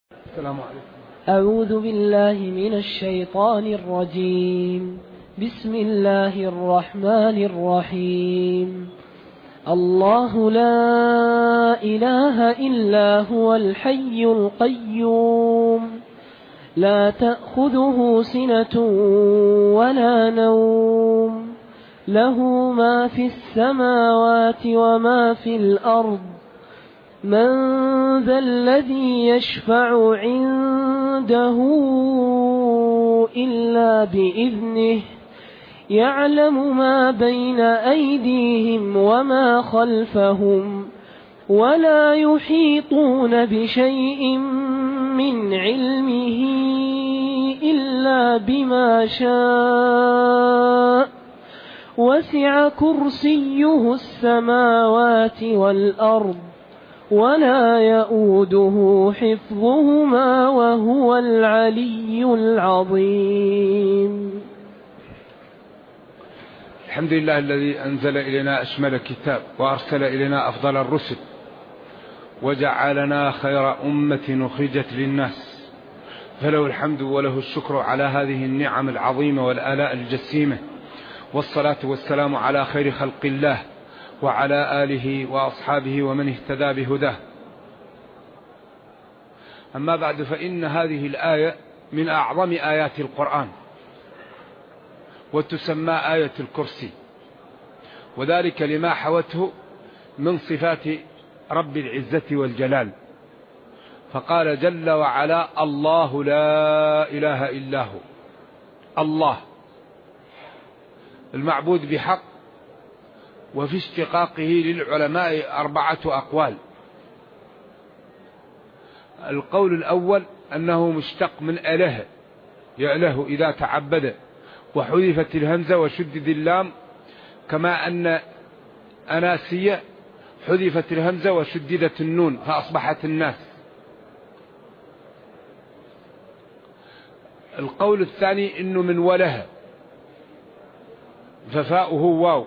السلام عليكم. أعوذ بالله من الشيطان الرجيم. بسم الله الرحمن الرحيم. الله لا إله إلا هو الحي القيوم لا تأخذه سنة ولا نوم له ما في السماوات وما في الأرض من ذا الذي يشفع عنده إلا بإذنه يعلم ما بين أيديهم وما خلفهم ولا يحيطون بشيء من علمه إلا بما شاء وسع كرسيه السماوات والأرض ولا يؤوده حفظهما وهو العلي العظيم. الحمد لله الذي أنزل إلينا أشمل الكتاب وأرسل إلينا أفضل الرسل وجعلنا خير أمة أخرجت للناس، فله الحمد وله الشكر على هذه النعم العظيمة والآلاء الجسيمة، والصلاة والسلام على خير خلق الله وعلى آله وأصحابه ومن اهتدى بهداه. أما بعد، فإن هذه الآية من أعظم آيات القرآن، وتسمى آية الكرسي، وذلك لما حوته من صفات رب العزة والجلال. فقال جل وعلا: الله لا إله إلا هو. الله المعبود بحق. وفي اشتقاقه للعلماء 4 أقوال. القول الأول أنه مشتق من أله، يأله إذا تعبد، وحذفت الهمزة وشدد اللام، كما أن أناسية حذفت الهمزة وشددت النون فأصبحت الناس. القول الثاني إنه من وله، ففاؤه واو،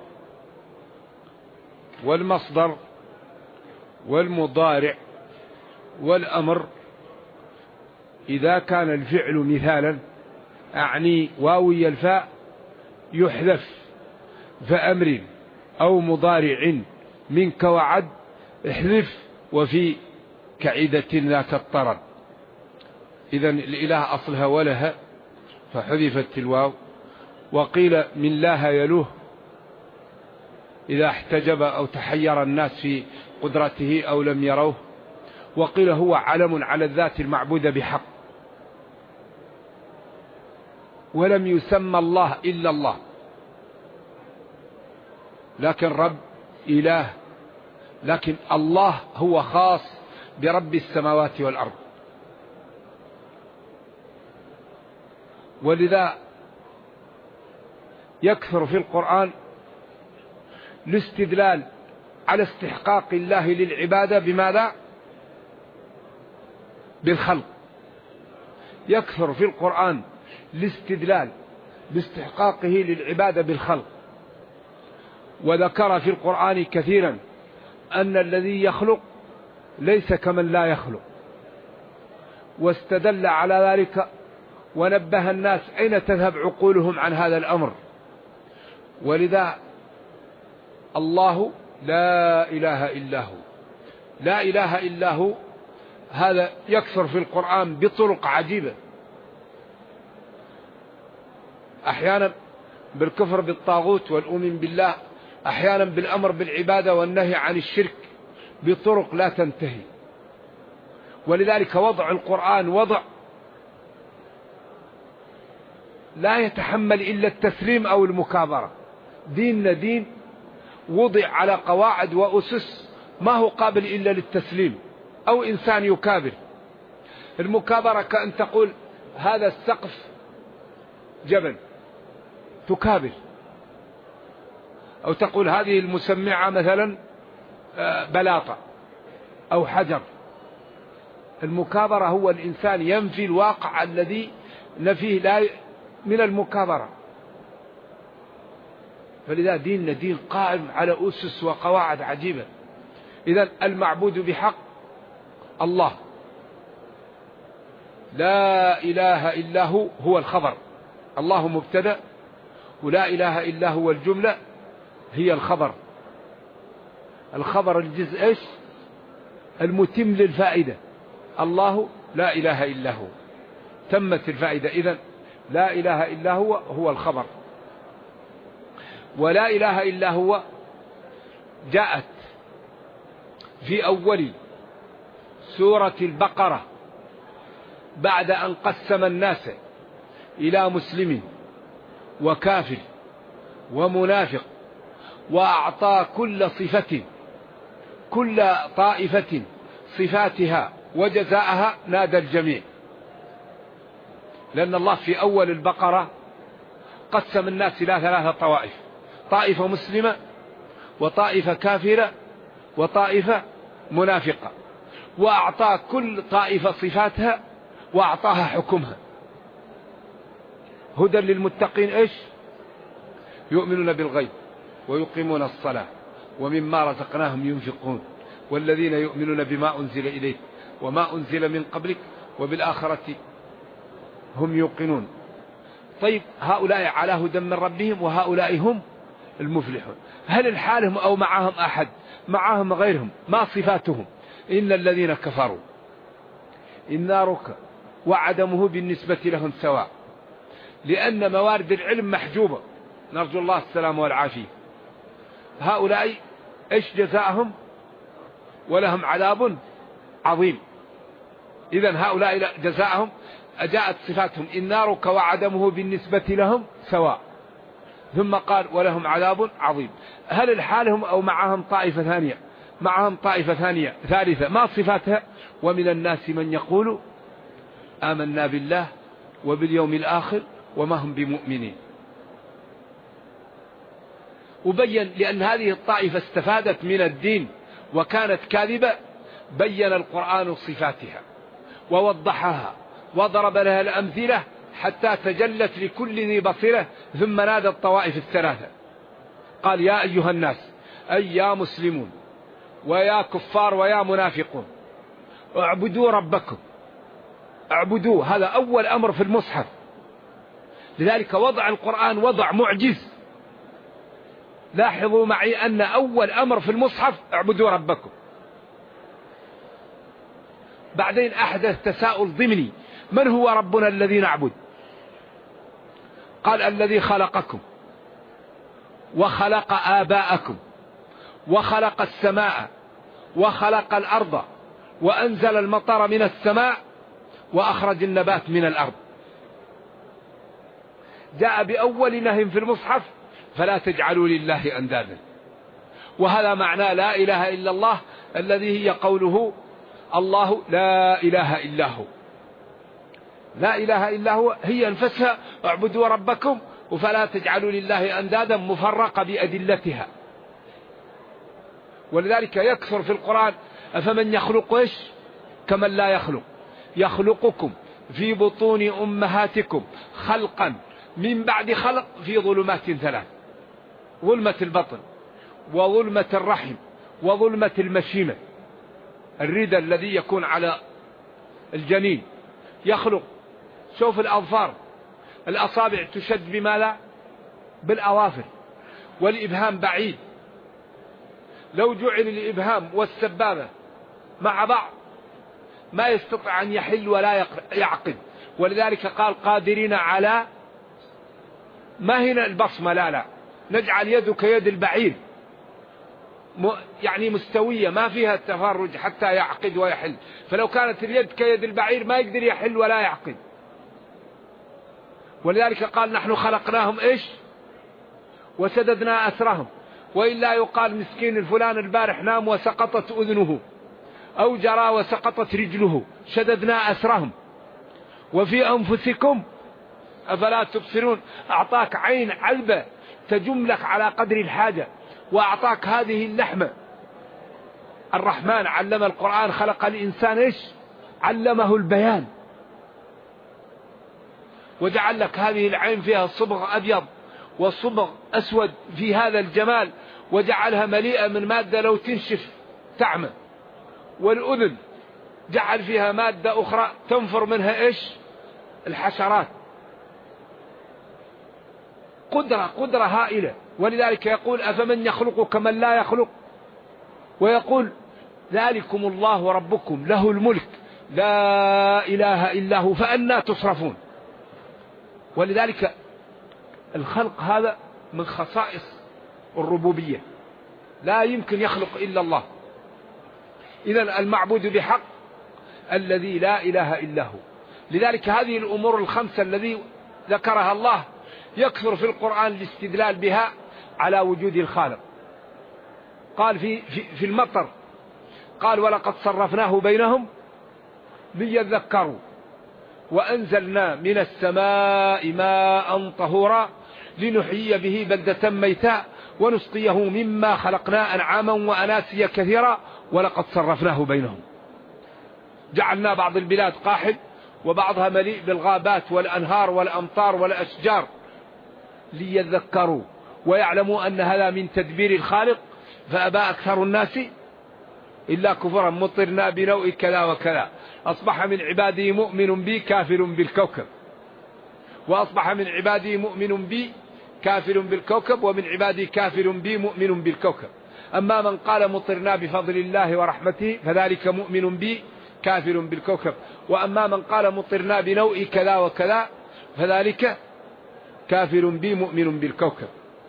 والمصدر والمضارع والأمر إذا كان الفعل مثالا أعني واوي الفاء يحذف، فأمر أو مضارع منك وعد احذف، وفي كعدة ذاك الطرد. إذن الإله أصلها ولها فحذفت الواو. وقيل من لاها يلوه إذا احتجب أو تحير الناس في قدرته أو لم يروه. وقيل هو علم على الذات المعبودة بحق، ولم يسمى الله إلا الله، لكن رب إله، لكن الله هو خاص برب السماوات والأرض. ولذا يكثر في القرآن الاستدلال على استحقاق الله للعبادة بماذا؟ بالخلق. يكثر في القرآن الاستدلال باستحقاقه للعبادة بالخلق. وذكر في القرآن كثيرا أن الذي يخلق ليس كمن لا يخلق، واستدل على ذلك ونبه الناس أين تذهب عقولهم عن هذا الأمر. ولذا الله لا إله إلا هو. لا إله إلا هو هذا يكثر في القرآن بطرق عجيبة، أحيانا بالكفر بالطاغوت والأمن بالله، أحيانا بالأمر بالعبادة والنهي عن الشرك بطرق لا تنتهي. ولذلك وضع القرآن وضع لا يتحمل إلا التسليم أو المكابرة. ديننا دين وضع على قواعد وأسس ما هو قابل إلا للتسليم أو إنسان يكابر. المكابرة كأن تقول هذا السقف جبل، تكابر. أو تقول هذه المسمعة مثلا بلاطة أو حجر. المكابرة هو الإنسان ينفي الواقع الذي نفيه لا من المكابرة. فلذا ديننا دين قائم على أسس وقواعد عجيبة. إذن المعبود بحق الله، لا إله إلا هو الخبر، الله مبتدأ، ولا إله إلا هو الجملة هي الخبر. الخبر الجزء إيش؟ المتم للفائدة، الله لا إله إلا هو، تمت الفائدة. إذن لا إله إلا هو الخبر. ولا إله إلا هو جاءت في أول سورة البقرة بعد أن قسم الناس إلى مسلم وكافر ومنافق، وأعطى كل صفة كل طائفة صفاتها وجزاءها، نادى الجميع. لأن الله في أول البقرة قسم الناس إلى 3 طوائف: طائفة مسلمة، وطائفة كافرة، وطائفة منافقة، وأعطى كل طائفة صفاتها وأعطاها حكمها. هدى للمتقين إيش؟ يؤمنون بالغيب ويقيمون الصلاة ومما رزقناهم ينفقون والذين يؤمنون بما أنزل إليك وما أنزل من قبلك وبالآخرة هم يوقنون. طيب، هؤلاء على هدى من ربهم وهؤلاء هم المفلحون. هل الحالهم أو معهم أحد؟ معهم غيرهم. ما صفاتهم؟ إن الذين كفروا إن نارك وعدمه بالنسبة لهم سواء، لأن موارد العلم محجوبة، نرجو الله السلام والعافية. هؤلاء إيش جزاءهم؟ ولهم عذاب عظيم. إذن هؤلاء جزاءهم أجاءت صفاتهم: إن نارك وعدمه بالنسبة لهم سواء، ثم قال ولهم عذاب عظيم. هل الحالهم أو معهم طائفة ثانية؟ معهم طائفة ثانية ثالثة. ما صفاتها؟ ومن الناس من يقول آمنا بالله وباليوم الآخر وما هم بمؤمنين. وبين لأن هذه الطائفة استفادت من الدين وكانت كاذبة، بين القرآن صفاتها ووضحها وضرب لها الأمثلة حتى تجلت لكل ذي بصيرة. ثم نادى الطوائف الثلاثة قال: يا أيها الناس، أي يا مسلمون ويا كفار ويا منافقون، اعبدوا ربكم. اعبدوا، هذا أول أمر في المصحف. لذلك وضع القرآن وضع معجز. لاحظوا معي أن أول أمر في المصحف اعبدوا ربكم. بعدين أحدث تساؤل ضمني: من هو ربنا الذي نعبد؟ قال: الذي خلقكم وخلق آباءكم وخلق السماء وخلق الأرض وأنزل المطر من السماء وأخرج النبات من الأرض. جاء بأول نهي في المصحف: فلا تجعلوا لله أندادا. وهذا معنى لا إله إلا الله، الذي هي قوله: الله لا إله إلا هو. لا إله إلا هو هي أنفسها اعبدوا ربكم، وفلا تجعلوا لله أندادا مفرقة بأدلتها. ولذلك يكثر في القرآن: أفمن يخلق إيش كمن لا يخلق، يخلقكم في بطون أمهاتكم خلقا من بعد خلق في ظلمات 3: ظلمة البطن وظلمة الرحم وظلمة المشيمة، الردى الذي يكون على الجنين. يخلق، شوف الأظفار، الأصابع تشد بماذا؟ بالأظافر، والإبهام بعيد. لو جعل الإبهام والسبابة مع بعض ما يستطيع أن يحل ولا يعقد. ولذلك قال: قادرين على، ما هنا البصمة، لا نجعل يدك يد البعير، يعني مستوية ما فيها التفرج حتى يعقد ويحل. فلو كانت اليد كيد البعير ما يقدر يحل ولا يعقد. ولذلك قال: نحن خلقناهم إيش وسددنا أسرهم. وإلا يقال: مسكين الفلان البارح نام وسقطت أذنه، أو جرى وسقطت رجله، شددنا أسرهم. وفي أنفسكم أفلا تبصرون. أعطاك عين علبة تجملك على قدر الحاجة، وأعطاك هذه اللحمة. الرحمن علم القرآن، خلق الإنسان إيش؟ علمه البيان. وجعل لك هذه العين فيها صبغ أبيض وصبغ أسود في هذا الجمال، وجعلها مليئة من مادة لو تنشف تعمى. والأذن جعل فيها مادة أخرى تنفر منها إيش؟ الحشرات. قدرة هائلة. ولذلك يقول أفمن يخلق كمن لا يخلق، ويقول ذلكم الله ربكم له الملك لا إله إلا هو فأنى تصرفون. ولذلك الخلق هذا من خصائص الربوبية، لا يمكن يخلق إلا الله. إذن المعبود بحق الذي لا إله إلا هو. لذلك هذه الأمور الخمسة الذي ذكرها الله يكثر في القرآن الاستدلال بها على وجود الخالق. قال في المطر، قال ولقد صرفناه بينهم ليذكروا وأنزلنا من السماء ماء طهورا لنحيي به بلدة ميتا ونسقيه مما خلقنا أنعاما وأناسيا كثيرا ولقد صرفناه بينهم. جعلنا بعض البلاد قاحل وبعضها مليء بالغابات والأنهار والأمطار والأشجار ليذكروا ويعلموا أن هذا من تدبير الخالق فأبى أكثر الناس إلا كفرا مطرنا بنوء كذا وكذا. أصبح من عبادي مؤمن بي كافر بالكوكب، وأصبح من عبادي مؤمن بي كافر بالكوكب، ومن عبادي كافر بي مؤمن بالكوكب. أما من قال مطرنا بفضل الله ورحمته فذلك مؤمن بي كافر بالكوكب، وأما من قال مطرنا بنوء كذا وكذا فذلك كافر بي مؤمن بالكوكب.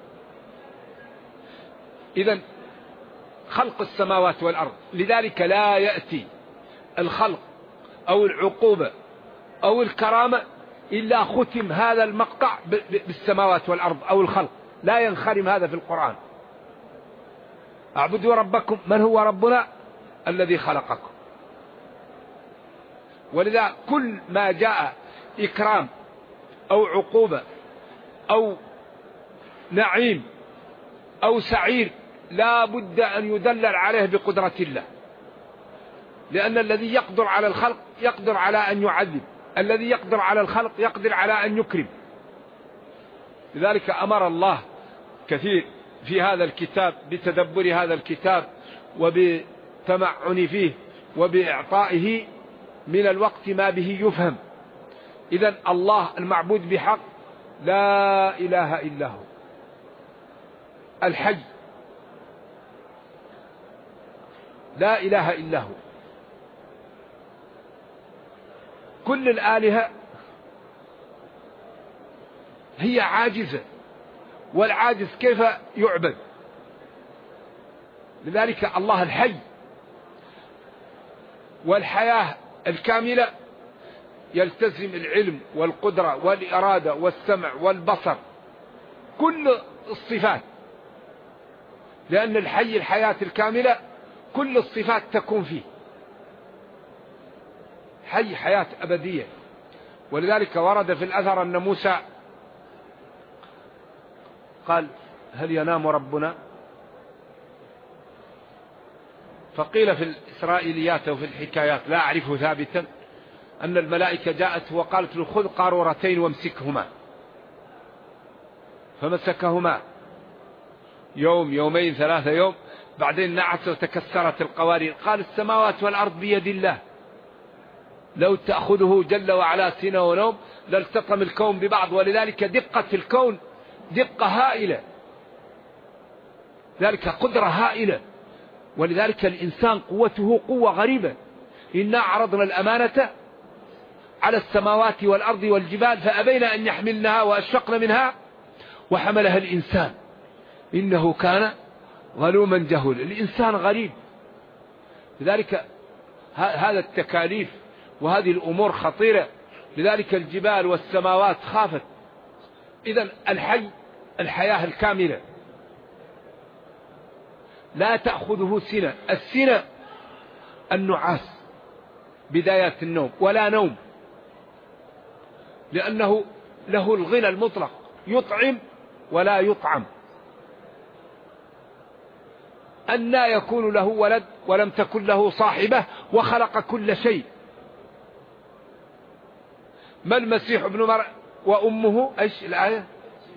إذن خلق السماوات والأرض، لذلك لا يأتي الخلق أو العقوبة أو الكرامة إلا ختم هذا المقطع بالسماوات والأرض أو الخلق، لا ينخرم هذا في القرآن. اعبدوا ربكم، من هو ربنا؟ الذي خلقكم. ولذا كل ما جاء إكرام أو عقوبة أو نعيم أو سعير لا بد أن يدلل عليه بقدرة الله، لأن الذي يقدر على الخلق يقدر على أن يعذب، الذي يقدر على الخلق يقدر على أن يكرم. لذلك أمر الله كثير في هذا الكتاب بتدبر هذا الكتاب وبتمعن فيه وبإعطائه من الوقت ما به يفهم. إذن الله المعبود بحق لا إله إلا هو الحي، لا إله إلا هو. كل الآلهة هي عاجزة، والعاجز كيف يعبد؟ لذلك الله الحي، والحياة الكاملة يلتزم العلم والقدرة والإرادة والسمع والبصر، كل الصفات، لأن الحي الحياة الكاملة كل الصفات تكون فيه، حي حياة أبدية. ولذلك ورد في الأثر أن موسى قال هل ينام ربنا؟ فقيل في الإسرائيليات وفي الحكايات لا أعرفه ثابتا أن الملائكة جاءت وقالت له خذ قارورتين وامسكهما، فمسكهما يوم يومين ثلاثة يوم، بعدين نعس وتكسرت القوارير. قال السماوات والأرض بيد الله، لو تأخذه جل وعلا سنة ونوم لالتطم الكون ببعض. ولذلك دقة الكون دقة هائلة، ذلك قدرة هائلة. ولذلك الإنسان قوته قوة غريبة. إنا عرضنا الأمانة على السماوات والأرض والجبال فأبين أن يحملنها وأشفقن منها وحملها الإنسان إنه كان ظلوما جهولا. الإنسان غريب. لذلك هذا التكاليف وهذه الأمور خطيرة. لذلك الجبال والسماوات خافت. إذن الحي الحياة الكاملة لا تأخذه سنة. السنة النعاس بداية النوم، ولا نوم، لأنه له الغنى المطلق، يطعم ولا يطعم. أنى يكون له ولد ولم تكن له صاحبة وخلق كل شيء. ما المسيح ابن مريم وأمه ايش الآية؟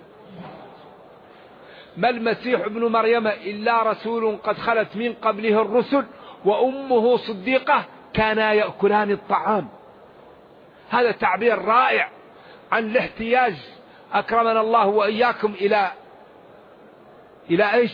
ما المسيح ابن مريم إلا رسول قد خلت من قبله الرسل وأمه صديقة كانا يأكلان الطعام. هذا تعبير رائع عن الاحتياج أكرمنا الله وإياكم إلى إيش؟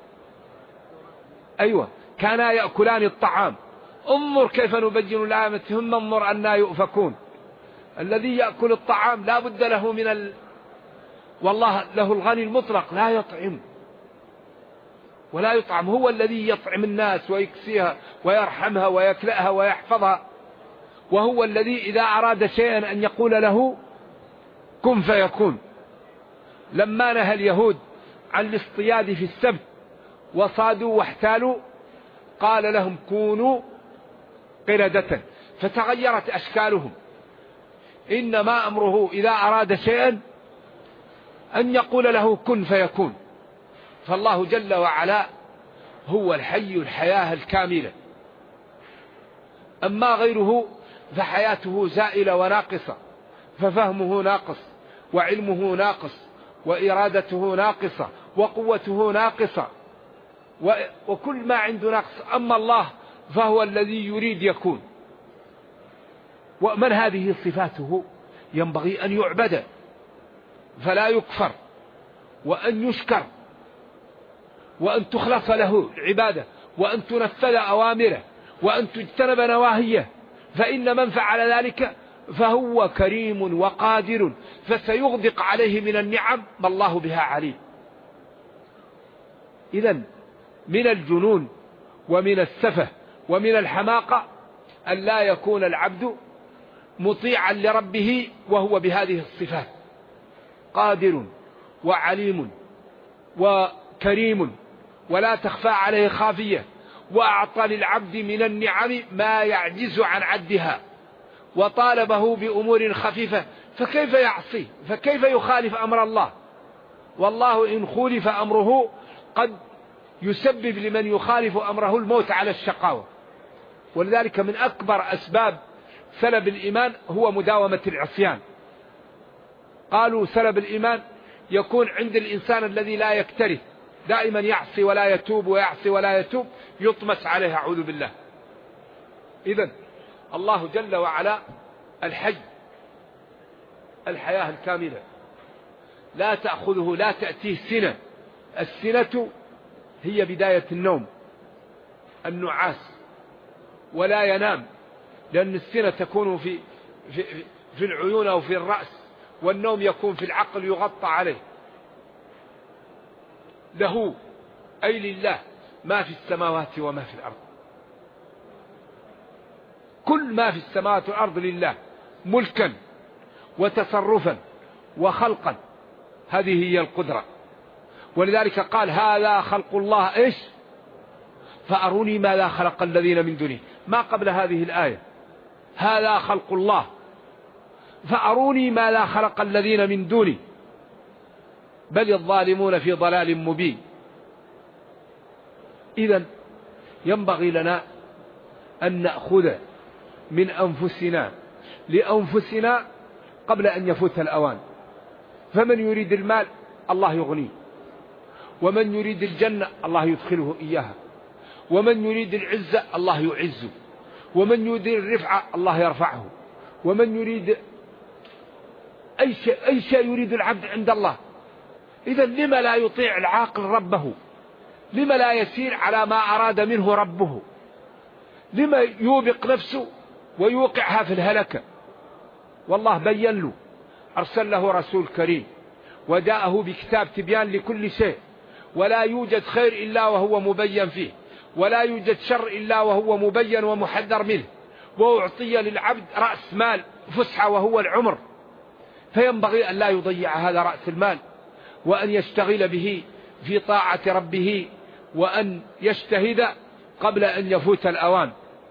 أيوة، كانا يأكلان الطعام. انظر كيف نبين الآية، ثم انظر أنا يؤفكون. الذي يأكل الطعام لا بد له والله له الغني المطلق، لا يطعم ولا يطعم، هو الذي يطعم الناس ويكسيها ويرحمها ويكلأها ويحفظها، وهو الذي إذا أراد شيئا أن يقول له كن فيكون. لما نهى اليهود عن الاصطياد في السبت وصادوا واحتالوا قال لهم كونوا قردة، فتغيرت أشكالهم. إنما أمره إذا أراد شيئا أن يقول له كن فيكون. فالله جل وعلا هو الحي الحياة الكاملة. أما غيره فحياته زائلة وناقصة، ففهمه ناقص وعلمه ناقص وإرادته ناقصة وقوته ناقصة وكل ما عنده ناقص. أما الله فهو الذي يريد يكون. ومن هذه صفاته ينبغي أن يعبد فلا يكفر، وأن يشكر، وأن تخلص له العبادة، وأن تنفذ أوامره، وأن تجتنب نواهيه. فإن من فعل ذلك فهو كريم وقادر، فسيغدق عليه من النعم ما الله بها عليم. إذن من الجنون ومن السفه ومن الحماقة أن لا يكون العبد مطيعا لربه وهو بهذه الصفات، قادر وعليم وكريم ولا تخفى عليه خافية، وأعطى للعبد من النعم ما يعجز عن عدها، وطالبه بأمور خفيفة، فكيف يعصي؟ فكيف يخالف أمر الله؟ والله إن خولف أمره قد يسبب لمن يخالف أمره الموت على الشقاوة. ولذلك من أكبر أسباب سلب الإيمان هو مداومة العصيان. قالوا سلب الإيمان يكون عند الإنسان الذي لا يكترث، دائما يعصي ولا يتوب ويعصي ولا يتوب، يطمس عليه أعوذ بالله. إذن الله جل وعلا الحي الحياة الكاملة، لا تأخذه لا تأتيه سنة. السنة هي بداية النوم، النعاس، ولا ينام، لأن السنة تكون في العيون أو في الرأس، والنوم يكون في العقل يغطى عليه. له أي لله ما في السماوات وما في الأرض، كل ما في السماوات والأرض لله، ملكا وتصرفا وخلقا. هذه هي القدرة. ولذلك قال هذا خلق الله إيش؟ فأروني ماذا خلق الذين من دونه. ما قبل هذه الآية هذا خلق الله فأروني ماذا خلق الذين من دونه بل الظالمون في ضلال مبين. إذن ينبغي لنا أن نأخذ من أنفسنا لأنفسنا قبل أن يفوت الأوان. فمن يريد المال الله يغنيه، ومن يريد الجنة الله يدخله إياها، ومن يريد العزة الله يعزه، ومن يريد الرفعة الله يرفعه، ومن يريد أي شيء يريد العبد عند الله. إذن لما لا يطيع العاقل ربه؟ لما لا يسير على ما أراد منه ربه؟ لما يوبق نفسه ويوقعها في الهلكة؟ والله بين له، أرسل له رسول كريم وجاءه بكتاب تبيان لكل شيء، ولا يوجد خير إلا وهو مبين فيه، ولا يوجد شر إلا وهو مبين ومحذر منه، وأعطي للعبد رأس مال فسحة وهو العمر، فينبغي أن لا يضيع هذا رأس المال، وأن يشتغل به في طاعة ربه، وأن يجتهد قبل أن يفوت الأوان.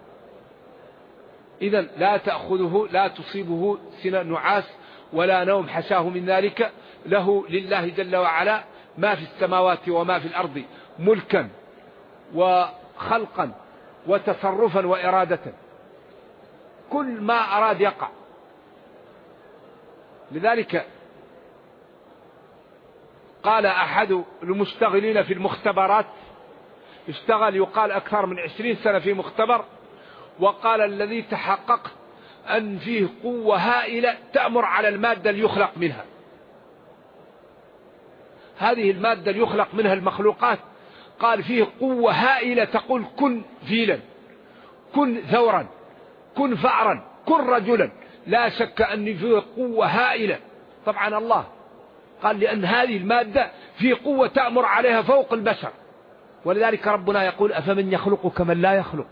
إذن لا تأخذه لا تصيبه سنة نعاس ولا نوم حشاه من ذلك. له لله جل وعلا ما في السماوات وما في الأرض، ملكا وخلقا وتصرفا وإرادة، كل ما أراد يقع. لذلك قال أحد المشتغلين في المختبرات، اشتغل يقال أكثر من 20 سنة في مختبر، وقال الذي تحقق أن فيه قوة هائلة تأمر على المادة اللي يخلق منها. هذه المادة اللي يخلق منها المخلوقات قال فيه قوة هائلة تقول كن فيلا، كن ثورا، كن فأرا، كن رجلا. لا شك أن فيه قوة هائلة. طبعا الله قال لأن هذه المادة في قوة تأمر عليها فوق البشر. ولذلك ربنا يقول أفمن يخلق كمن لا يخلق.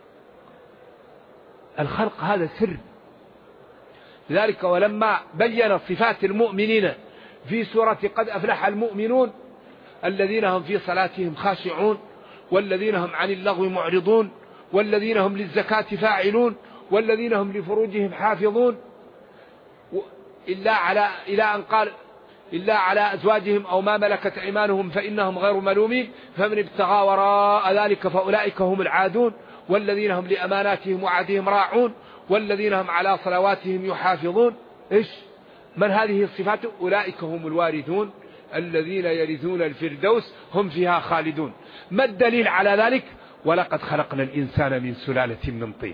الخلق هذا سر. لذلك ولما بين صفات المؤمنين في سورة قد أفلح المؤمنون الذين هم في صلاتهم خاشعون والذين هم عن اللغو معرضون والذين هم للزكاة فاعلون والذين هم لفروجهم حافظون إلى أن قال إلا على أزواجهم أو ما ملكت أيمانهم فإنهم غير ملومين فمن ابتغى وراء ذلك فأولئك هم العادون والذين هم لأماناتهم وعهدهم راعون والذين هم على صلواتهم يحافظون. إيش من هذه الصفات؟ أولئك هم الوارثون الذين يرثون الفردوس هم فيها خالدون. ما الدليل على ذلك؟ ولقد خلقنا الإنسان من سلالة من طين.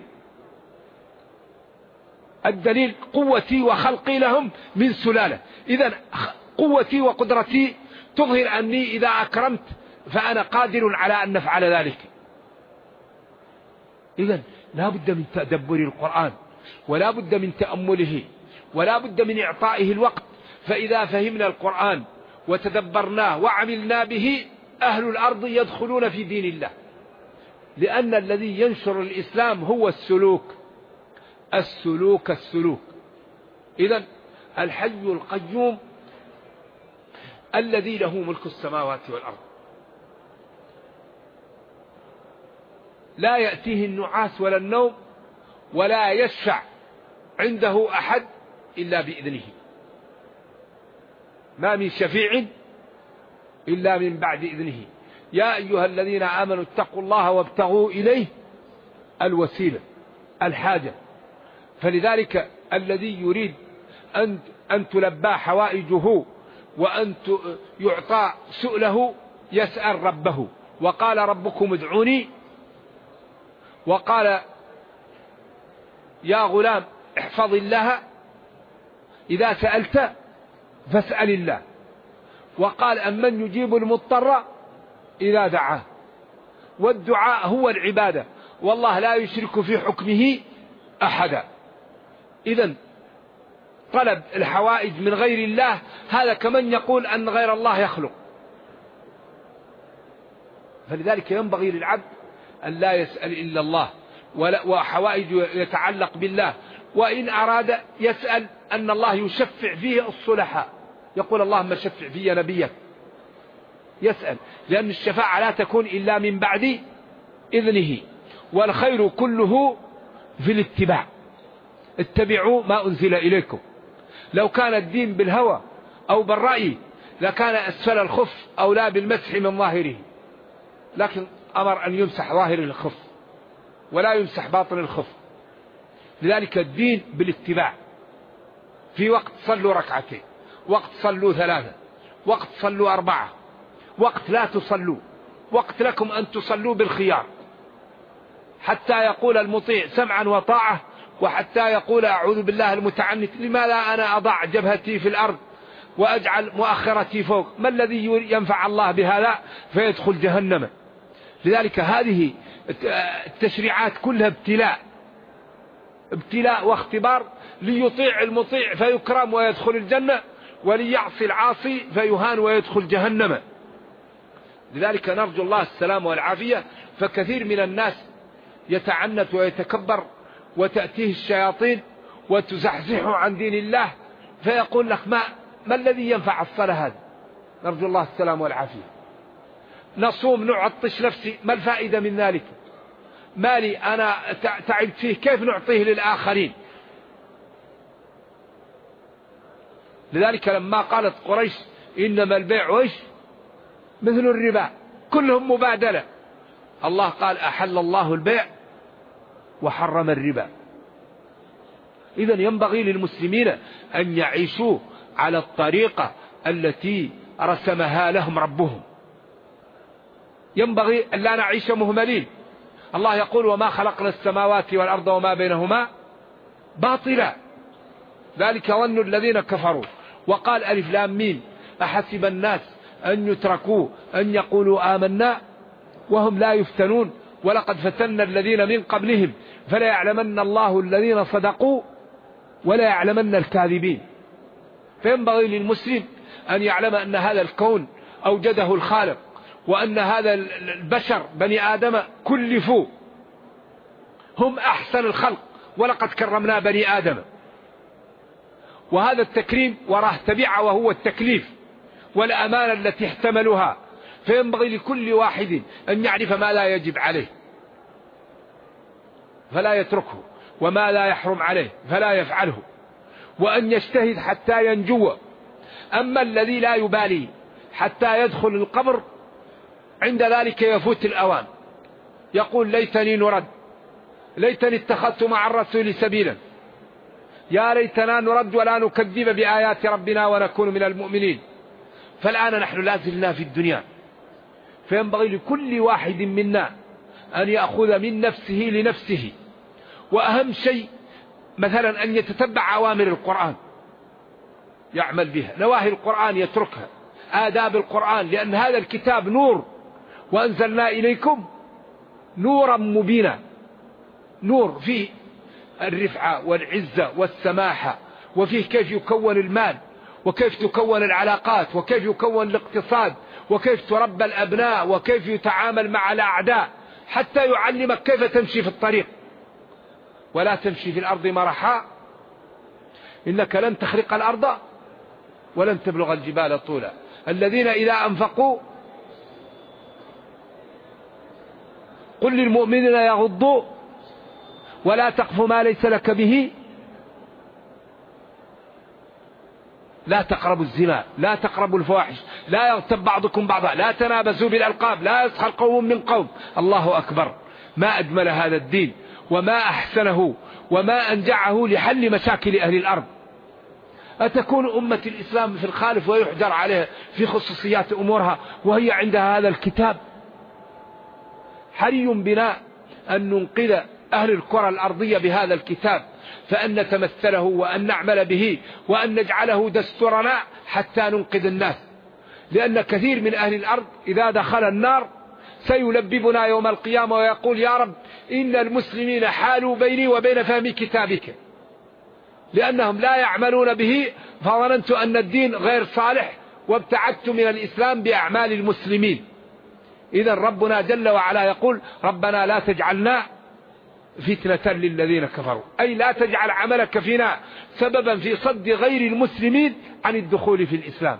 الدليل قوتي وخلقي لهم من سلالة. إذن قوتي وقدرتي تظهر أني إذا أكرمت فأنا قادر على أن نفعل ذلك. إذن لا بد من تدبر القرآن ولا بد من تأمله ولا بد من إعطائه الوقت. فإذا فهمنا القرآن وتدبرناه وعملنا به أهل الأرض يدخلون في دين الله. لأن الذي ينشر الإسلام هو السلوك. إذن الحي القيوم الذي له ملك السماوات والأرض لا يأتيه النعاس ولا النوم ولا يشفع عنده أحد إلا بإذنه. ما من شفيع إلا من بعد إذنه. يا أيها الذين آمنوا اتقوا الله وابتغوا إليه الوسيلة الحاجة. فلذلك الذي يريد أن تلبى حوائجه وأن يعطى سؤله يسأل ربه. وقال ربكم ادعوني وقال يا غلام احفظ الله إذا سألت فاسأل الله. وقال أمن يجيب المضطر إذا دعاه. والدعاء هو العبادة والله لا يشرك في حكمه أحدا. إذن طلب الحوائج من غير الله هذا كمن يقول أن غير الله يخلق. فلذلك ينبغي للعبد أن لا يسأل إلا الله وحوائج يتعلق بالله. وإن أراد يسأل أن الله يشفع فيه الصلحاء يقول اللهم شفع في نبيك. يسأل لأن الشفاعة لا تكون إلا من بعد إذنه. والخير كله في الاتباع. اتبعوا ما أنزل إليكم. لو كان الدين بالهوى أو بالرأي لكان أسفل الخف أولى بالمسح من ظاهره. لكن أمر أن يمسح ظاهر الخف ولا يمسح باطن الخف. لذلك الدين بالاتباع. في وقت صلوا ركعتين، وقت صلوا 3، وقت صلوا 4، وقت لا تصلوا، وقت لكم أن تصلوا بالخيار. حتى يقول المطيع سمعا وطاعة وحتى يقول أعوذ بالله المتعنت لماذا أنا أضع جبهتي في الأرض وأجعل مؤخرتي فوق. ما الذي ينفع الله بهذا فيدخل جهنم. لذلك هذه التشريعات كلها ابتلاء واختبار ليطيع المطيع فيكرم ويدخل الجنة وليعصي العاصي فيهان ويدخل جهنم. لذلك نرجو الله السلام والعافية. فكثير من الناس يتعنت ويتكبر وتأتيه الشياطين وتزحزحه عن دين الله فيقول لك ما الذي ينفع الصلاة هذا. نرجو الله السلام والعافية. نصوم نعطش نفسي ما الفائدة من ذلك؟ مالي أنا تعبت فيه كيف نعطيه للآخرين؟ لذلك لما قالت قريش إنما البيع وإيش مثل الربا كلهم مبادلة. الله قال أحل الله البيع وحرم الربا. إذن ينبغي للمسلمين أن يعيشوا على الطريقة التي رسمها لهم ربهم. ينبغي أن لا نعيش مهملين. الله يقول وما خلقنا السماوات والأرض وما بينهما باطلا ذلك ظن الذين كفروا. وقال ألف لام ميم أحسب الناس أن يتركوا أن يقولوا آمنا وهم لا يفتنون ولقد فتنا الذين من قبلهم فلا يعلمن الله الذين صدقوا ولا يعلمن الكاذبين. فينبغي للمسلم أن يعلم أن هذا الكون أوجده الخالق، وأن هذا البشر بني آدم كلفوا، هم أحسن الخلق ولقد كرمنا بني آدم، وهذا التكريم وراه تبعه وهو التكليف والأمانة التي احتملها. فينبغي لكل واحد أن يعرف ما لا يجب عليه فلا يتركه، وما لا يحرم عليه فلا يفعله، وأن يجتهد حتى ينجو. أما الذي لا يبالي حتى يدخل القبر عند ذلك يفوت الأوان، يقول ليتني نرد، ليتني اتخذت مع الرسول سبيلا، يا ليتنا نرد ولا نكذب بآيات ربنا ونكون من المؤمنين. فالآن نحن لا زلنا في الدنيا، فينبغي لكل واحد منا أن يأخذ من نفسه لنفسه، وأهم شيء مثلا أن يتتبع أوامر القرآن يعمل بها، نواهي القرآن يتركها، آداب القرآن، لأن هذا الكتاب نور وأنزلنا إليكم نورا مبينا، نور فيه الرفعة والعزة والسماحة، وفيه كيف يكون المال وكيف تكون العلاقات وكيف يكون الاقتصاد وكيف تربى الأبناء وكيف يتعامل مع الأعداء، حتى يعلمك كيف تمشي في الطريق. ولا تمشي في الأرض مرحا إنك لن تخرق الأرض ولن تبلغ الجبال طولا. الذين إذا أنفقوا قل للمؤمنين يغضوا ولا تقف ما ليس لك به، لا تقربوا الزنا، لا تقربوا الفواحش، لا يغتب بعضكم بعضا، لا تنابزوا بالألقاب، لا يسخر قوم من قوم. الله أكبر، ما أجمل هذا الدين وما أحسنه وما أنجعه لحل مشاكل أهل الأرض. أتكون أمة الإسلام في الخالف ويحجر عليها في خصوصيات أمورها وهي عندها هذا الكتاب؟ حري بنا أن ننقذ أهل الكرة الأرضية بهذا الكتاب، فأن نتمثله وأن نعمل به وأن نجعله دستورنا حتى ننقذ الناس. لأن كثير من أهل الأرض إذا دخل النار سيلببنا يوم القيامة ويقول يا رب إن المسلمين حالوا بيني وبين فهم كتابك، لأنهم لا يعملون به، فظننت أن الدين غير صالح وابتعدت من الإسلام بأعمال المسلمين. إذا ربنا جل وعلا يقول ربنا لا تجعلنا فتنة للذين كفروا، أي لا تجعل عملك فينا سببا في صد غير المسلمين عن الدخول في الإسلام.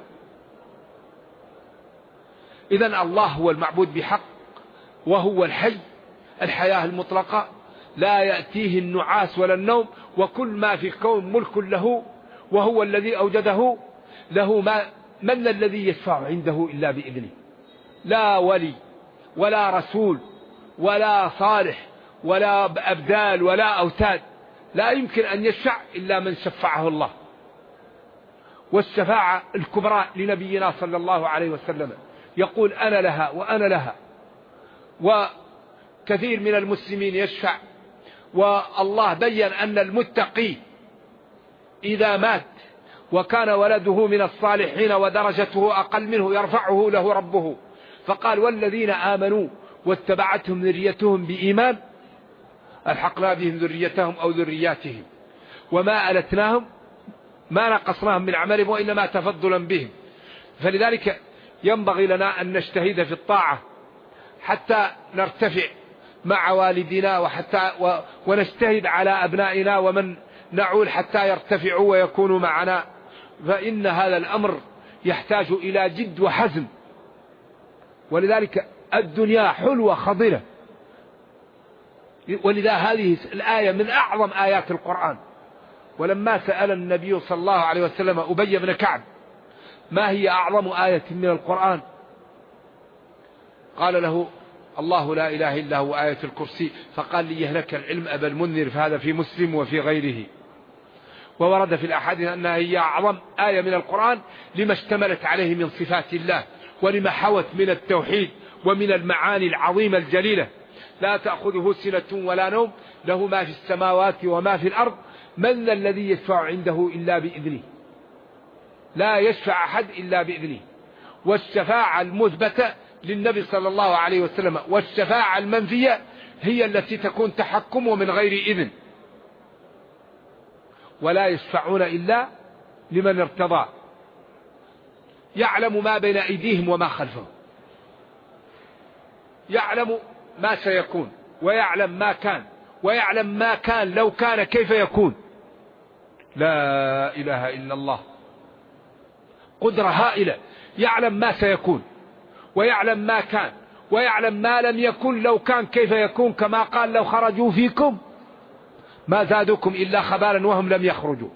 إذا الله هو المعبود بحق وهو الحي، الحياة المطلقة لا يأتيه النعاس ولا النوم، وكل ما في الكون ملك له وهو الذي أوجده له. من الذي يشفع عنده إلا بإذنه؟ لا ولي ولا رسول ولا صالح ولا أبدال ولا أوتاد، لا يمكن أن يشفع إلا من شفعه الله. والشفاعة الكبرى لنبينا صلى الله عليه وسلم يقول أنا لها وأنا لها، وكثير من المسلمين يشفع. والله بيّن أن المتقي إذا مات وكان ولده من الصالحين ودرجته أقل منه يرفعه له ربه، فقال والذين آمنوا واتبعتهم ذريتهم بإيمان ألحقنا بهم ذريتهم أو ذرياتهم وما ألتناهم ما نقصناهم من عملهم وإنما تفضلا بهم. فلذلك ينبغي لنا أن نجتهد في الطاعة حتى نرتفع مع والدنا ونجتهد على أبنائنا ومن نعول حتى يرتفعوا ويكونوا معنا، فإن هذا الأمر يحتاج إلى جد وحزم. ولذلك الدنيا حلوة خضرة، ولذا هذه الآية من أعظم آيات القرآن. ولما سأل النبي صلى الله عليه وسلم أبي بن كعب ما هي أعظم آية من القرآن، قال له الله لا إله إلا هو آية الكرسي، فقال لي يهلك العلم أبا المنذر، فهذا في مسلم وفي غيره. وورد في الأحاديث أنها هي أعظم آية من القرآن لما اشتملت عليه من صفات الله ولما حوت من التوحيد ومن المعاني العظيمة الجليلة. لا تأخذه سنة ولا نوم، له ما في السماوات وما في الأرض، من ذا الذي يشفع عنده إلا بإذنه، لا يشفع أحد إلا بإذنه. والشفاعة المثبتة للنبي صلى الله عليه وسلم، والشفاعة المنفية هي التي تكون تحكم ومن غير إذن. ولا يشفعون إلا لمن ارتضى، يعلم ما بين أيديهم وما خلفهم، يعلم ما سيكون ويعلم ما كان ويعلم ما كان لو كان كيف يكون. لا إله إلا الله، قدرة هائلة، يعلم ما سيكون ويعلم ما كان ويعلم ما لم يكن لو كان كيف يكون، كما قال لو خرجوا فيكم ما زادوكم إلا خبالا وهم لم يخرجوا.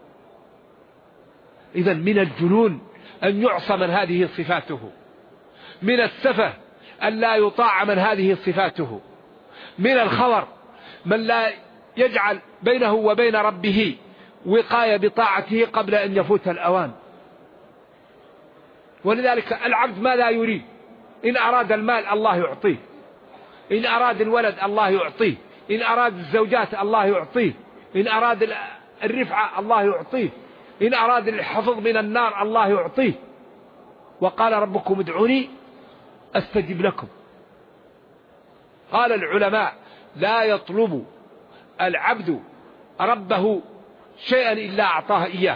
إذن من الجنون أن يعصى من هذه صفاته، من السفه أن لا يطاع من هذه صفاته، من الخور من لا يجعل بينه وبين ربه وقاية بطاعته قبل أن يفوت الأوان. ولذلك العبد ما لا يريد، إن أراد المال الله يعطيه، إن أراد الولد الله يعطيه، إن أراد الزوجات الله يعطيه، إن أراد الرفعة الله يعطيه، إن أراد الحفظ من النار الله يعطيه. وقال ربكم ادعوني أستجب لكم. قال العلماء لا يطلب العبد ربه شيئا إلا أعطاه إياه،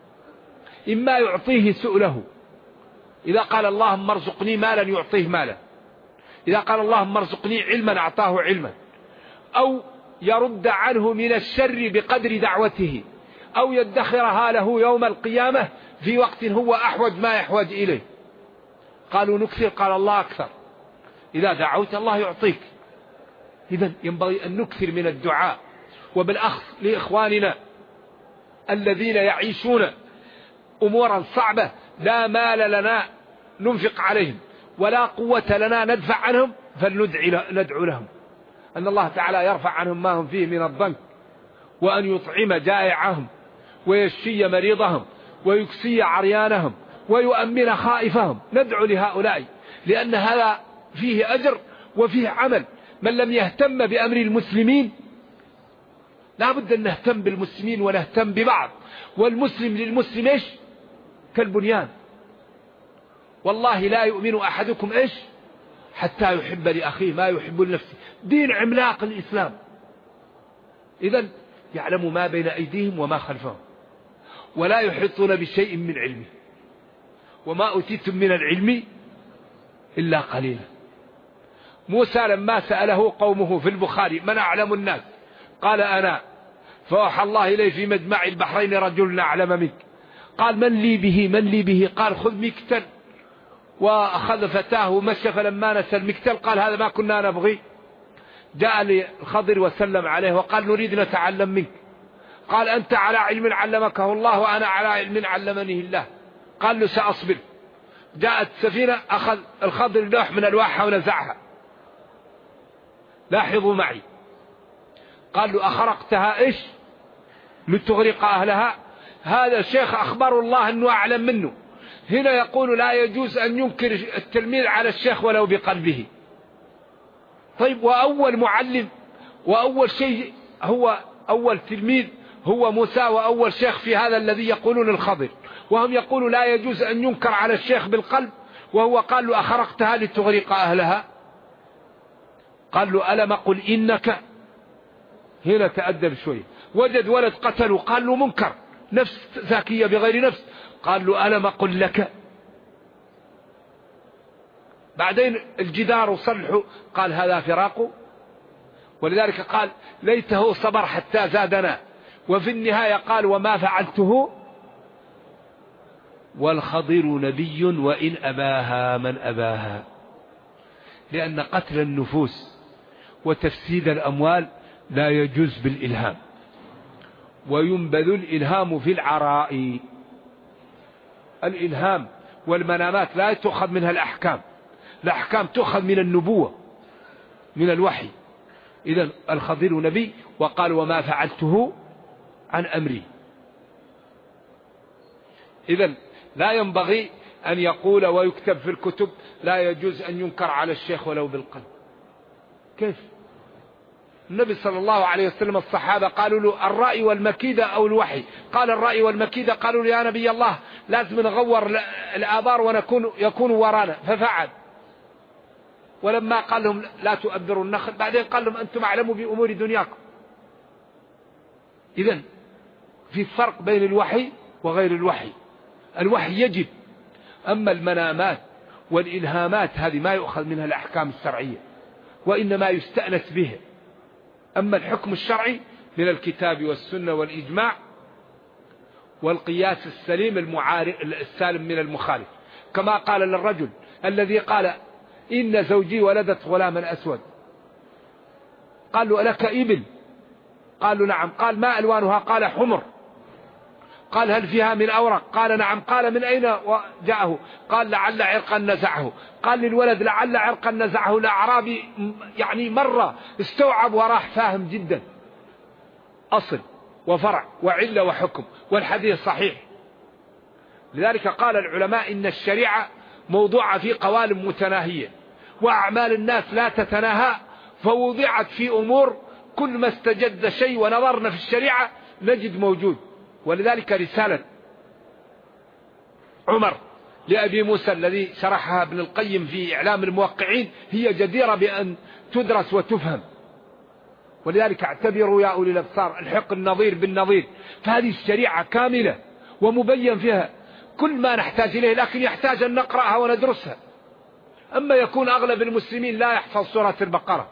إما يعطيه سؤله، إذا قال اللهم ارزقني مالا يعطيه مالا، إذا قال اللهم ارزقني علما أعطاه علما، أو يرد عنه من الشر بقدر دعوته، أو يدخرها له يوم القيامة في وقت هو أحوج ما يحوج إليه. قالوا نكثر، قال الله أكثر، إذا دعوت الله يعطيك. إذن ينبغي أن نكثر من الدعاء، وبالأخص لإخواننا الذين يعيشون أمورا صعبة لا مال لنا ننفق عليهم ولا قوة لنا ندفع عنهم، فلندعو لهم أن الله تعالى يرفع عنهم ما هم فيه من الضنك، وأن يطعم جائعهم ويشفي مريضهم ويكسي عريانهم ويؤمن خائفهم. ندعو لهؤلاء لأن هذا فيه أجر وفيه عمل. من لم يهتم بأمر المسلمين لا بد أن نهتم بالمسلمين ونهتم ببعض، والمسلم للمسلم إيش؟ كالبنيان. والله لا يؤمن أحدكم إيش حتى يحب لأخيه ما يحب لنفسه. دين عملاق الإسلام. إذن يعلم ما بين أيديهم وما خلفهم، ولا يحيطون بشيء من علمه، وما أوتيتم من العلم إلا قليلا. موسى لما سأله قومه في البخاري من أعلم الناس قال أنا، فأوحى الله إليه في مجمع البحرين رجل أعلم منك. قال من لي به؟ قال خذ مكتل، وأخذ فتاه ومشى، فلما نسى المكتل قال هذا ما كنا نبغي. جاء للخضر وسلم عليه وقال نريد نتعلم منك. قال أنت على علم علمكه الله وأنا على علم علمني الله. قال له سأصبر. جاءت سفينة، أخذ الخضر لوح من الواحة ونزعها. لاحظوا معي، قال له أخرقتها إيش لتغرق أهلها؟ هذا الشيخ أخبر الله أنه أعلم منه. هنا يقول لا يجوز أن ينكر التلميذ على الشيخ ولو بقلبه. طيب، وأول معلم وأول شيء هو أول تلميذ هو موسى، وأول شيخ في هذا الذي يقولون الخضر، وهم يقولوا لا يجوز أن ينكر على الشيخ بالقلب، وهو قال له أخرقتها لتغرق أهلها. قال له ألم قل إنك. هنا تأدب شوي، وجد ولد قتله، قال له منكر، نفس زكية بغير نفس، قال له ألم قل لك. بعدين الجدار وصلحوا، قال هذا فراق. ولذلك قال ليته صبر حتى زادنا. وفي النهاية قال وما فعلته. والخضر نبي وإن أباها من أباها، لأن قتل النفوس وتفسيد الأموال لا يجوز بالإلهام، وينبذ الإلهام في العراء. الإلهام والمنامات لا تؤخذ منها الأحكام، الأحكام تؤخذ من النبوة، من الوحي. إذن الخضر نبي، وقال وما فعلته عن أمري. إذن لا ينبغي أن يقول ويكتب في الكتب لا يجوز أن ينكر على الشيخ ولو بالقلب. كيف؟ النبي صلى الله عليه وسلم الصحابة قالوا له الرأي والمكيدة أو الوحي؟ قال الرأي والمكيدة. قالوا له يا نبي الله لازم نغور الآبار يكون ورانا، ففعل. ولما قال لهم لا تؤبروا النخل بعدين قال لهم أنتم أعلموا بأمور دنياكم. إذن في فرق بين الوحي وغير الوحي. الوحي يجب، أما المنامات والإلهامات هذه ما يؤخذ منها الأحكام الشرعية وإنما يستأنس به. أما الحكم الشرعي من الكتاب والسنة والإجماع والقياس السليم السالم من المخالف. كما قال للرجل الذي قال إن زوجي ولدت غلاما أسود، قال له ألك إبل؟ قال له نعم. قال ما ألوانها؟ قال حمر. قال هل فيها من أورق؟ قال نعم. قال من أين جاءه؟ قال لعل عرقا نزعه. قال للولد لعل عرقا نزعه. الأعرابي يعني مرة استوعب وراح فاهم جدا أصل وفرع وعلة وحكم، والحديث صحيح. لذلك قال العلماء إن الشريعة موضوعة في قوالب متناهية، وأعمال الناس لا تتناهى، فوضعت في أمور كل ما استجد شيء ونظرنا في الشريعة نجد موجود. ولذلك رسالة عمر لأبي موسى الذي شرحها ابن القيم في إعلام الموقعين هي جديرة بأن تدرس وتفهم. ولذلك اعتبروا يا أولي الأبصار الحق النظير بالنظير. فهذه الشريعة كاملة ومبين فيها كل ما نحتاج إليه، لكن يحتاج أن نقرأها وندرسها. أما يكون أغلب المسلمين لا يحفظ سورة البقرة،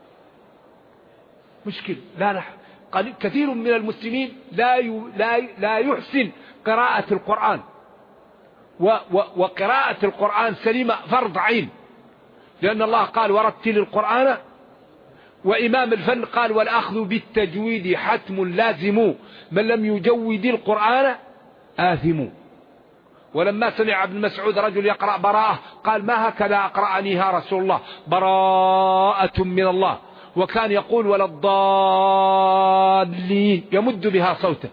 مشكل. كثير من المسلمين لا يحسن قراءة القرآن، وقراءة القرآن سليمة فرض عين، لأن الله قال ورتل القرآن. وإمام الفن قال والأخذ بالتجويد حتم لازم من لم يجود القرآن آثم. ولما سمع ابن مسعود رجل يقرأ براءة قال ما هكذا أقرأنيها رسول الله، براءة من الله. وكان يقول ولا الضالين يمد بها صوته،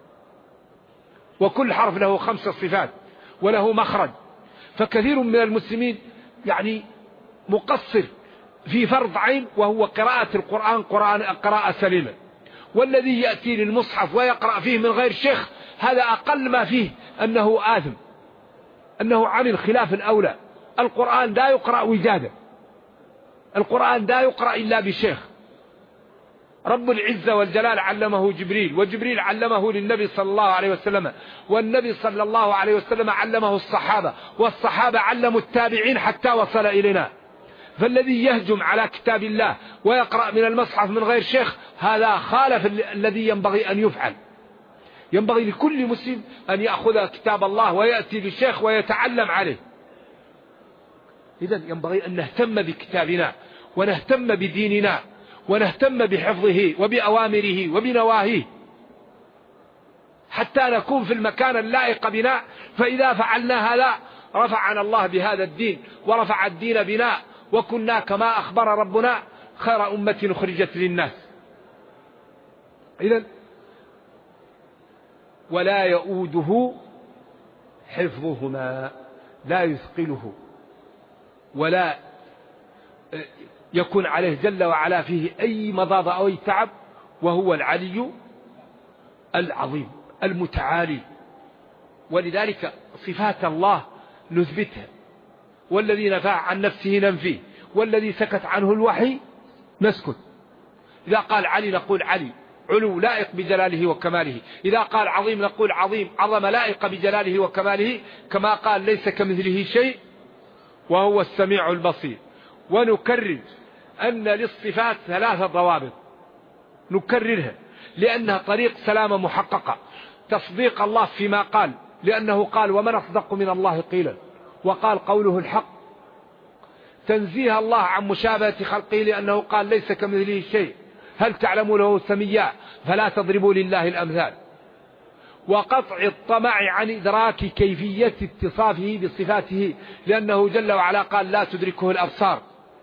وكل حرف له 5 صفات وله مخرج. فكثير من المسلمين يعني مقصر في فرض عين وهو قراءة القرآن قراءة سليمة. والذي يأتي للمصحف ويقرأ فيه من غير شيخ هذا أقل ما فيه أنه آثم، أنه عمل خلاف الأولى. القرآن لا يقرأ وجادة، القرآن لا يقرأ إلا بشيخ. رب العزة والجلال علمه جبريل، وجبريل علمه للنبي صلى الله عليه وسلم، والنبي صلى الله عليه وسلم علمه الصحابة، والصحابة علموا التابعين حتى وصل إلينا. فالذي يهجم على كتاب الله ويقرأ من المصحف من غير شيخ هذا خالف الذي ينبغي أن يفعل. ينبغي لكل مسلم أن يأخذ كتاب الله ويأتي بالشيخ ويتعلم عليه. إذن ينبغي أن نهتم بكتابنا ونهتم بديننا ونهتم بحفظه وبأوامره وبنواهيه حتى نكون في المكان اللائق بنا. فإذا فعلنا هذا رفعنا الله بهذا الدين ورفع الدين بنا، وكنا كما أخبر ربنا خير أمة أخرجت للناس. إذن ولا يؤوده حفظهما، لا يثقله ولا يكون عليه جل وعلا فيه أي مضاضة أو أي تعب، وهو العلي العظيم المتعالي. ولذلك صفات الله نثبتها، والذي نفى عن نفسه ننفيه، والذي سكت عنه الوحي نسكت. إذا قال علي نقول علي، علو لائق بجلاله وكماله. إذا قال عظيم نقول عظيم، عظم لائق بجلاله وكماله. كما قال ليس كمثله شيء وهو السميع البصير. ونكرر أن للصفات 3 ضوابط نكررها لأنها طريق سلامة محققة. تصديق الله فيما قال، لأنه قال ومن أصدق من الله قيلا، وقال قوله الحق. تنزيه الله عن مشابهة خلقه، لأنه قال ليس كمثله شيء، هل تعلم له سميا فلا تضربوا لله الأمثال. وقطع الطمع عن إدراك كيفية اتصافه بصفاته، لأنه جل وعلا قال لا تدركه الأبصار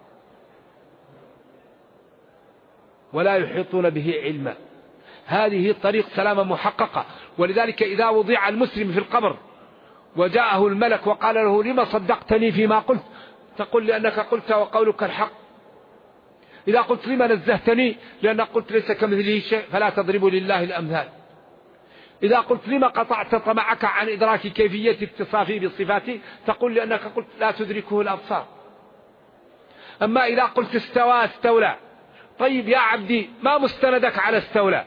ولا يحيطون به علما. هذه طريق سلامة محققة. ولذلك إذا وضع المسلم في القبر وجاءه الملك وقال له لما صدقتني فيما قلت، تقول لأنك قلت وقولك الحق. إذا قلت لما نزهتني لأن قلت ليس كمثله شيء فلا تضربوا لله الأمثال. إذا قلت لما قطعت طمعك عن إدراك كيفية اتصافي بصفاتي تقول لأنك قلت لا تدركه الأبصار. أما إذا قلت استوى استولى، طيب يا عبدي ما مستندك على استولى؟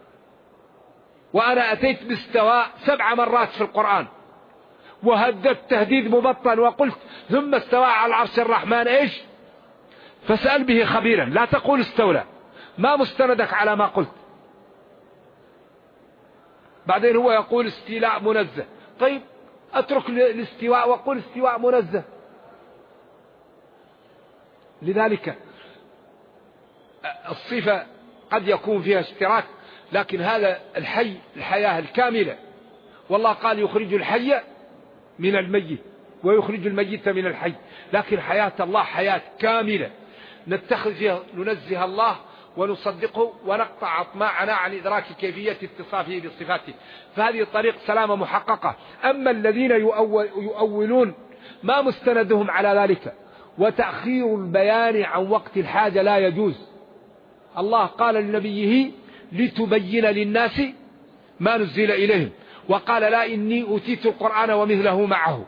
وأنا أتيت باستوى 7 مرات في القرآن وهددت تهديد مبطن وقلت ثم استوى على العرش الرحمن إيش؟ فاسأل به خبيرا، لا تقول استولى. ما مستندك على ما قلت؟ بعدين هو يقول استيلاء منزه، طيب اترك الاستواء وقل استواء منزه. لذلك الصفة قد يكون فيها اشتراك، لكن هذا الحي الحياة الكاملة، والله قال يخرج الحي من الميت ويخرج الميت من الحي، لكن حياة الله حياة كاملة نتخذ فيها ننزه الله ونصدقه ونقطع أطماعنا عن إدراك كيفية اتصافه بصفاته، فهذه طريق سلامة محققة. أما الذين يؤولون ما مستندهم على ذلك، وتأخير البيان عن وقت الحاجة لا يجوز. الله قال لنبيه لتبين للناس ما نزل إليهم، وقال لا إني أوتيت القرآن ومثله معه.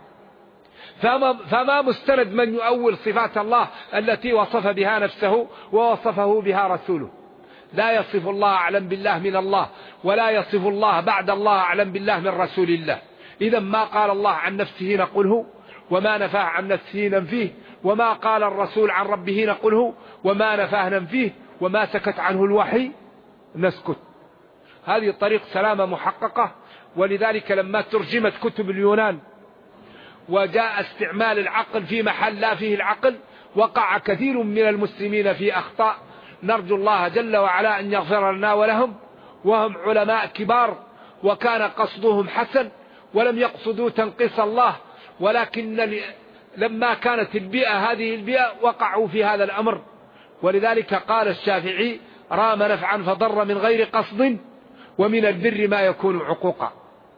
فما مستند من يؤول صفات الله التي وصف بها نفسه ووصفه بها رسوله؟ لا يصف الله أعلم بالله من الله، ولا يصف الله بعد الله أعلم بالله من رسول الله. إذا ما قال الله عن نفسه نقوله، وما نفاه عن نفسه ننفيه، وما قال الرسول عن ربه نقوله، وما نفاه ننفيه، وما سكت عنه الوحي نسكت. هذه طريق سلامة محققة. ولذلك لما ترجمت كتب اليونان وجاء استعمال العقل في محل لا فيه العقل، وقع كثير من المسلمين في أخطاء، نرجو الله جل وعلا أن يغفر لنا ولهم، وهم علماء كبار وكان قصدهم حسن ولم يقصدوا تنقيص الله، ولكن لما كانت البيئة هذه البيئة وقعوا في هذا الأمر. ولذلك قال الشافعي رام نفعا فضر من غير قصد، ومن البر ما يكون عقوقا.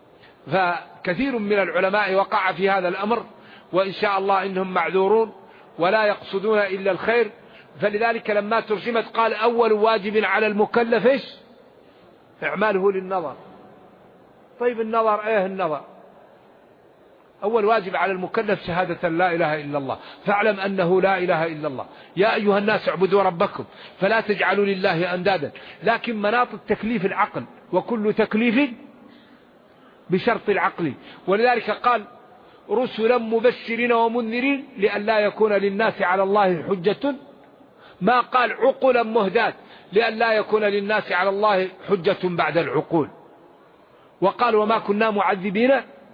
فكثير من العلماء وقع في هذا الأمر، وإن شاء الله إنهم معذورون ولا يقصدون إلا الخير. فلذلك لما ترجمت قال أول واجب على المكلف إيش؟ إعماله للنظر. طيب النظر إيه النظر؟ أول واجب على المكلف شهادة لا إله إلا الله، فاعلم أنه لا إله إلا الله. يا أيها الناس اعبدوا ربكم فلا تجعلوا لله أندادا. لكن مناط التكليف العقل، وكل تكليف بشرط العقل. ولذلك قال رسلا مبشرين ومنذرين لئلا يكون للناس على الله حجة، ما قال عقلا مهداة لئلا يكون للناس على الله حجة بعد العقول. وقال وما كنا معذبين،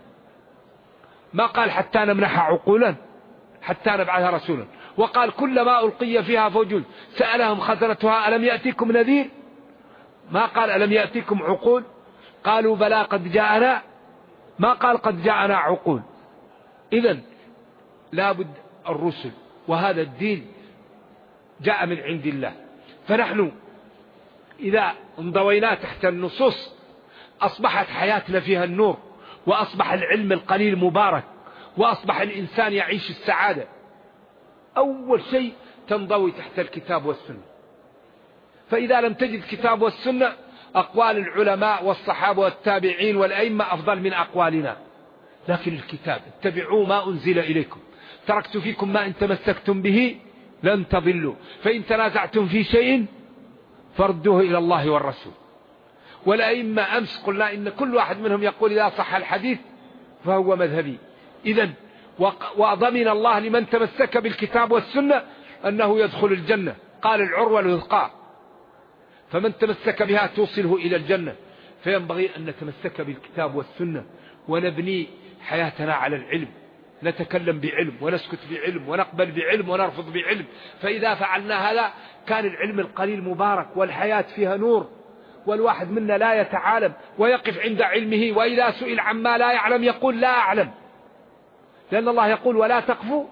ما قال حتى نمنح عقولا حتى نبعث رسولا. وقال كلما ألقي فيها فوج سألهم خزنتها ألم يأتيكم نذير، ما قال ألم يأتيكم عقول. قالوا بلى قد جاءنا، ما قال قد جاءنا عقول. إذن لابد الرسل، وهذا الدين جاء من عند الله. فنحن إذا انضوينا تحت النصوص أصبحت حياتنا فيها النور، وأصبح العلم القليل مبارك، وأصبح الإنسان يعيش السعادة. أول شيء تنضوي تحت الكتاب والسنة. فإذا لم تجد الكتاب والسنة أقوال العلماء والصحابة والتابعين والأئمة أفضل من أقوالنا، لكن الكتاب اتبعوا ما أنزل إليكم تركت فيكم ما إن تمسكتم به لن تضلوا، فإن تنازعتم في شيء فردوه إلى الله والرسول. والأئمة أمس قلنا إن كل واحد منهم يقول إذا صح الحديث فهو مذهبي. إذن وضمن الله لمن تمسك بالكتاب والسنة أنه يدخل الجنة. قال العروة الوثقى، فمن تمسك بها توصله إلى الجنة. فينبغي أن نتمسك بالكتاب والسنة ونبني حياتنا على العلم، نتكلم بعلم ونسكت بعلم ونقبل بعلم ونرفض بعلم. فإذا فعلنا هذا كان العلم القليل مبارك والحياة فيها نور، والواحد منا لا يتعالم ويقف عند علمه، وإذا سئل عما لا يعلم يقول لا أعلم، لأن الله يقول ولا تقفوا،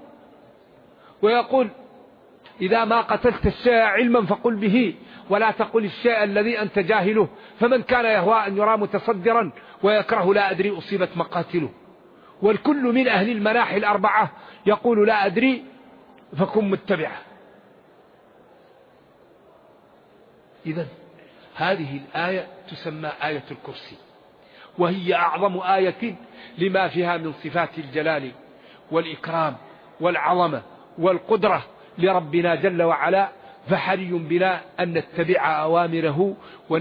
ويقول إذا ما قتلت الشيء علما فقل به ولا تقل الشيء الذي أنت جاهله. فمن كان يهوى أن يرى متصدرا ويكره لا أدري أصيبت مقاتله. والكل من أهل المناحي الأربعة يقول لا أدري فكن متبعه. إذن هذه الآية تسمى آية الكرسي، وهي أعظم آية لما فيها من صفات الجلال والإكرام والعظمة والقدرة لربنا جل وعلا. فحري بنا أن نتبع أوامره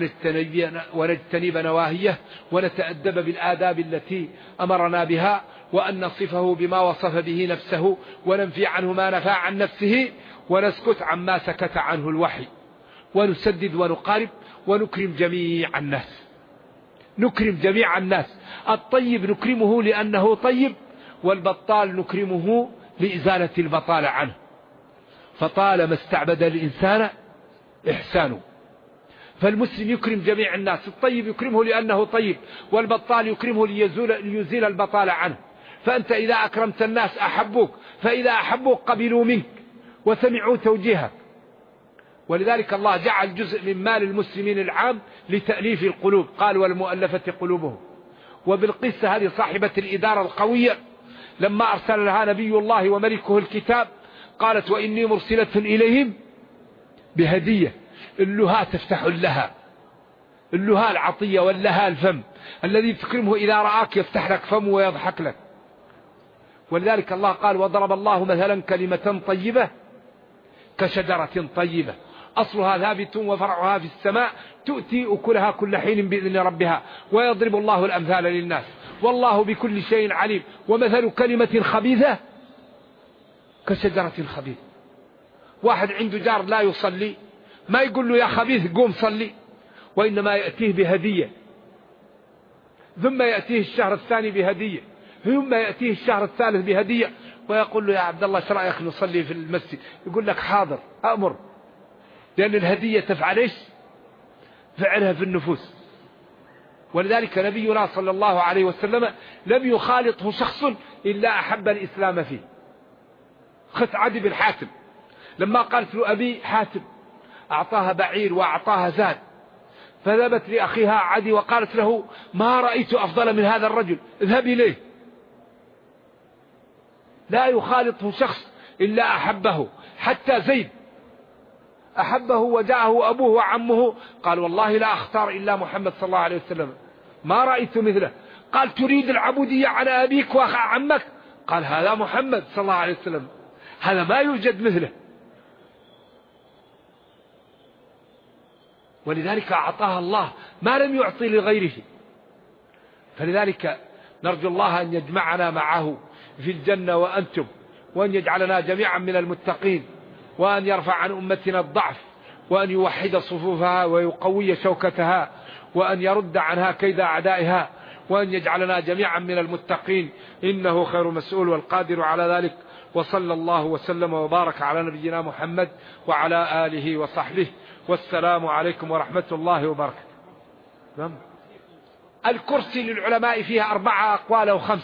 ونجتنب نواهيه، ونتأدب بالآداب التي أمرنا بها، وأن نصفه بما وصف به نفسه، وننفي عنه ما نفى عن نفسه، ونسكت عما سكت عنه الوحي، ونسدد ونقارب، ونكرم جميع الناس. نكرم جميع الناس. الطيب نكرمه لأنه طيب، والبطال نكرمه لإزالة البطالة عنه. فطالما استعبد الإنسان إحسانه. فالمسلم يكرم جميع الناس، الطيب يكرمه لأنه طيب، والبطال يكرمه ليزيل البطالة عنه. فأنت إذا أكرمت الناس أحبوك، فإذا أحبوك قبلوا منك وسمعوا توجيهك. ولذلك الله جعل جزء من مال المسلمين العام لتأليف القلوب، قال والمؤلفة قلوبهم. وبالقصة هذه صاحبة الإدارة القوية لما أرسل لها نبي الله وملكه الكتاب قالت وإني مرسلة إليهم بهدية. اللها تفتح لها، اللها العطية، واللها الفم الذي تكرمه إذا رآك يفتح لك فمه ويضحك لك. ولذلك الله قال وضرب الله مثلا كلمة طيبة كشجرة طيبة أصلها ثابت وفرعها في السماء تؤتي أكلها كل حين بإذن ربها ويضرب الله الأمثال للناس والله بكل شيء عليم. ومثل كلمة خبيثة كشجرة خبيثة. واحد عنده جار لا يصلي ما يقول له يا خبيث قوم صلي، وإنما يأتيه بهدية، ثم يأتيه الشهر الثاني بهدية، ثم يأتيه الشهر الثالث بهدية، ويقول له يا عبد الله ايش رأيك نصلي في المسجد؟ يقول لك حاضر أمر، لأن الهدية تفعل ايش؟ فعلها في النفوس. ولذلك نبينا صلى الله عليه وسلم لم يخالطه شخص إلا أحب الإسلام فيه. خت عدي بن حاتم لما قالت له أبي حاتم أعطاها بعير وأعطاها زاد، فذهبت لأخيها عدي وقالت له ما رأيت أفضل من هذا الرجل اذهب إليه. لا يخالطه شخص إلا أحبه. حتى زيد أحبه وجاءه أبوه وعمه قال والله لا أختار إلا محمد صلى الله عليه وسلم ما رأيت مثله. قال تريد العبودية على أبيك وعمك؟ قال هذا محمد صلى الله عليه وسلم، هذا ما يوجد مثله. ولذلك أعطاها الله ما لم يعطي لغيره. فلذلك نرجو الله أن يجمعنا معه في الجنة وأنتم، وأن يجعلنا جميعا من المتقين، وأن يرفع عن أمتنا الضعف، وأن يوحد صفوفها ويقوي شوكتها، وأن يرد عنها كيد أعدائها، وأن يجعلنا جميعا من المتقين إنه خير مسؤول والقادر على ذلك. وصلى الله وسلم وبارك على نبينا محمد وعلى آله وصحبه، والسلام عليكم ورحمة الله وبركاته. الكرسي للعلماء فيها 4 أقوال أو 5.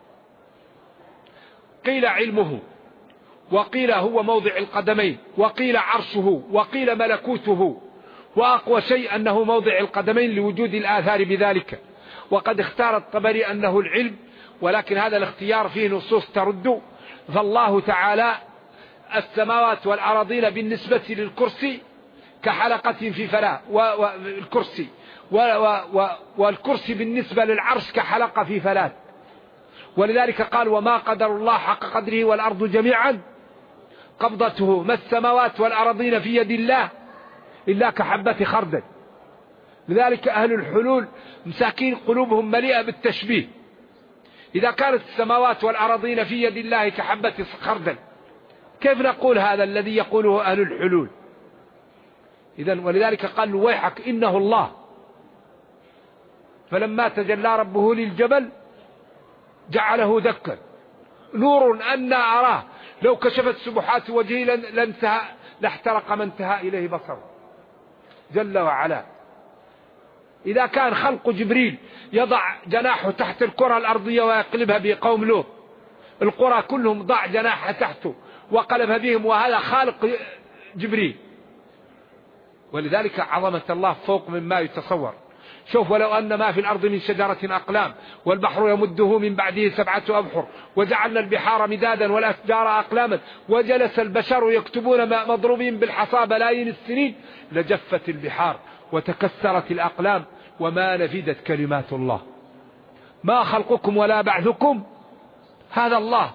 قيل علمه، وقيل هو موضع القدمين، وقيل عرشه، وقيل ملكوته، وأقوى شيء أنه موضع القدمين لوجود الآثار بذلك. وقد اختار الطبري أنه العلم، ولكن هذا الاختيار فيه نصوص ترد. فالله تعالى السماوات والأراضين بالنسبة للكرسي كحلقة في فلاة، والكرسي والكرسي بالنسبة للعرش كحلقة في فلاة. ولذلك قال وما قدر الله حق قدره والأرض جميعا قبضته ما السماوات والأراضين في يد الله إلا كحبة خردل. لذلك أهل الحلول مساكين قلوبهم مليئة بالتشبيه. إذا كانت السماوات والأراضين في يد الله كحبة خردل كيف نقول هذا الذي يقوله أهل الحلول؟ إذن ولذلك قال ويحك إنه الله. فلما تجلى ربه للجبل جعله دكا نور أن أراه لو كشفت سبحات وجهه لاحترق ما انتهى إليه بصره جل وعلا. إذا كان خلق جبريل يضع جناحه تحت الكرة الأرضية ويقلبها بقوم لوط، القرى كلهم ضع جناحه تحته وقلبها بهم، وهذا خالق جبريل. ولذلك عظمة الله فوق مما يتصور. شوف ولو أن ما في الأرض من شجرة أقلام والبحر يمده من بعده 7 أبحر وجعلنا البحار مدادا والأشجار أقلاما وجلس البشر يكتبون ما مضروبين بالحصى بلايين السنين لجفت البحار وتكسرت الأقلام وما نفدت كلمات الله. ما خلقكم ولا بعثكم هذا الله.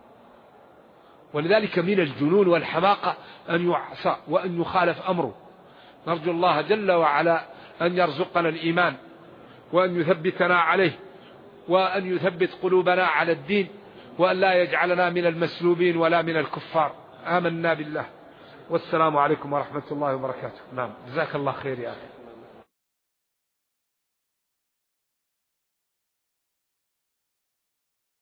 ولذلك من الجنون والحماقة أن يعصى وأن يخالف أمره. نرجو الله جل وعلا أن يرزقنا الإيمان وأن يثبتنا عليه وأن يثبت قلوبنا على الدين وأن لا يجعلنا من المسلوبين ولا من الكفار. آمنا بالله. والسلام عليكم ورحمة الله وبركاته. نعم جزاك الله خير يا أخي.